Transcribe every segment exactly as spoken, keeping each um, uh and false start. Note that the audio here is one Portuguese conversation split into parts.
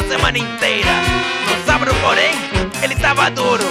semana inteira. No sábado, porém, ele tava duro.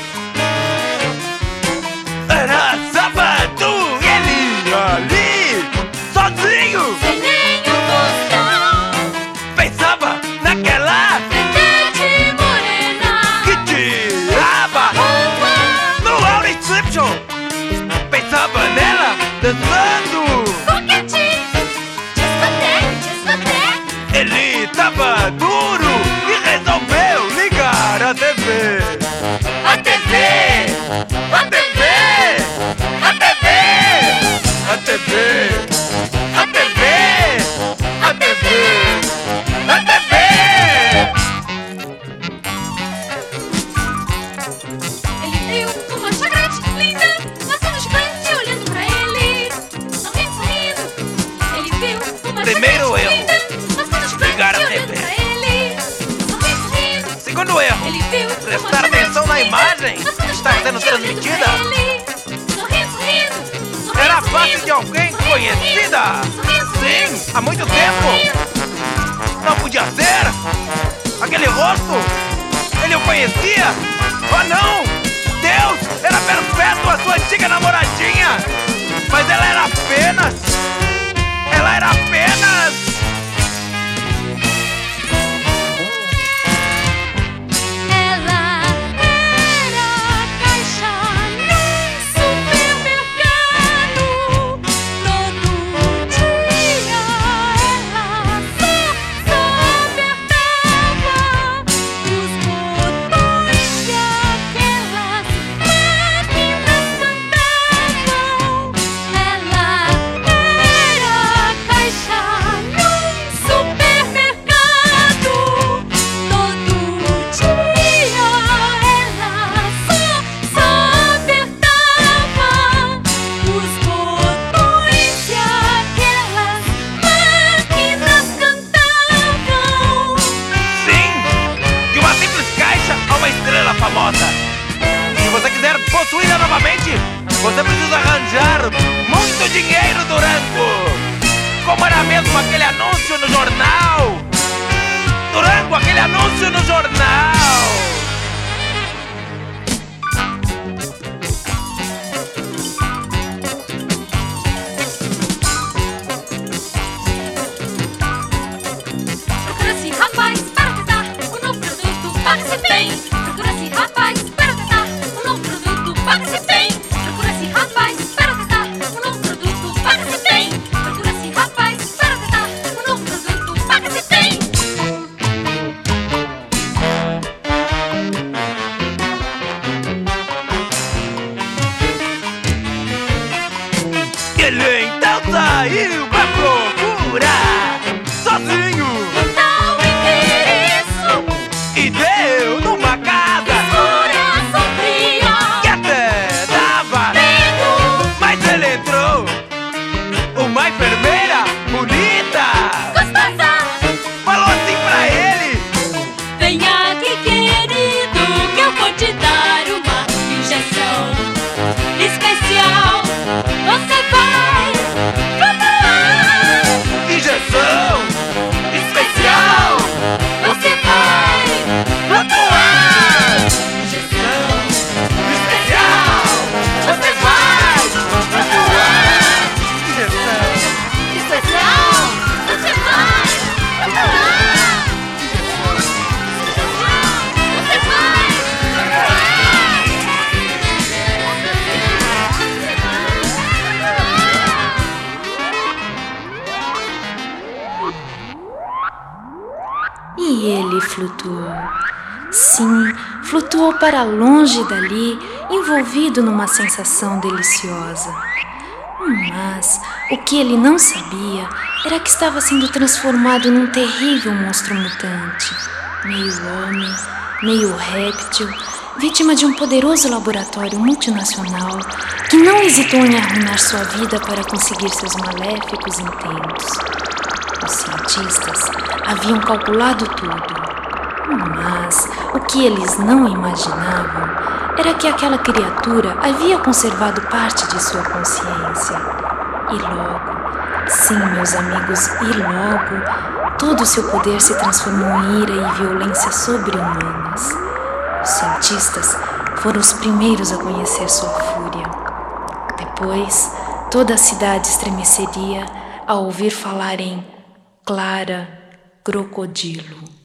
Era sábado e ele ali, sozinho, sem nenhum tostão, pensava naquela vertente morena que tirava no Aura Inception. Pensava nela dançando. foguete, discoteque, discoteque. Ele tava duro e resolveu ligar a T V. A T V, A T V, a T V, a T V, a T V, a T V, a T V. ele viu uma chagrete linda passando gigante olhando pra ele, sorrindo, sorrindo. Ele viu uma Primeiro chagrete erro, linda passando ligar a gigante T V. olhando pra ele, sorrindo, sorrindo. Segundo erro, Ele viu prestar uma atenção na chagrete imagem linda que está sendo passando gigante transmitida. olhando pra ele, sorrindo, sorrindo, sorrindo, Era a face sorrindo. de alguém conhecida. Sim, há muito tempo. Não podia ser. Aquele rosto, ele o conhecia. Oh não, Deus, era Perpétua, sua antiga namoradinha. Mas ela era apenas, ela era apenas Ela era caixa num supermercado. Todo dia ela só, só apertava os botões que aquelas máquinas cantavam. Ela era caixa num supermercado. Todo dia ela só, só apertava os botões que aquelas máquinas cantavam. sim, de uma simples caixa a uma estrela famosa. Se você quiser possuí-la novamente, você precisa arranjar muito dinheiro, Durango. Como era mesmo aquele anúncio no jornal? Durango, aquele anúncio no jornal. Procura-se rapaz para testar o novo produto, paga-se bem. Procura-se rapaz para testar o novo produto, paga-se bem. Procura-se rapaz para testar o novo produto, paga-se bem. Procura-se rapaz para testar o novo produto, paga-se bem. Ele então saiu pra procurar sozinho Tal endereço, e deu numa casa escura, sombria, que até dava medo, mas ele entrou. Uma enfermeira bonita gostosa. falou assim pra ele: Venha aqui, querido, que eu vou te dar uma injeção especial. Você vai flutuar. injeção especial. Você vai flutuar. Injeção especial. Você vai flutuar. Injeção Especial. Você vai flutuar. Você vai E ele flutuou. Sim, flutuou para longe dali, envolvido numa sensação deliciosa. Mas o que ele não sabia era que estava sendo transformado num terrível monstro mutante, meio homem, meio réptil, vítima de um poderoso laboratório multinacional que não hesitou em arruinar sua vida para conseguir seus maléficos intentos. Os cientistas haviam calculado tudo, mas o que eles não imaginavam era que aquela criatura havia conservado parte de sua consciência. E logo, sim, meus amigos, e logo, todo o seu poder se transformou em ira e violência sobre-humanas. Os cientistas foram os primeiros a conhecer sua fúria. Depois, toda a cidade estremeceria ao ouvir falar em Clara Crocodilo.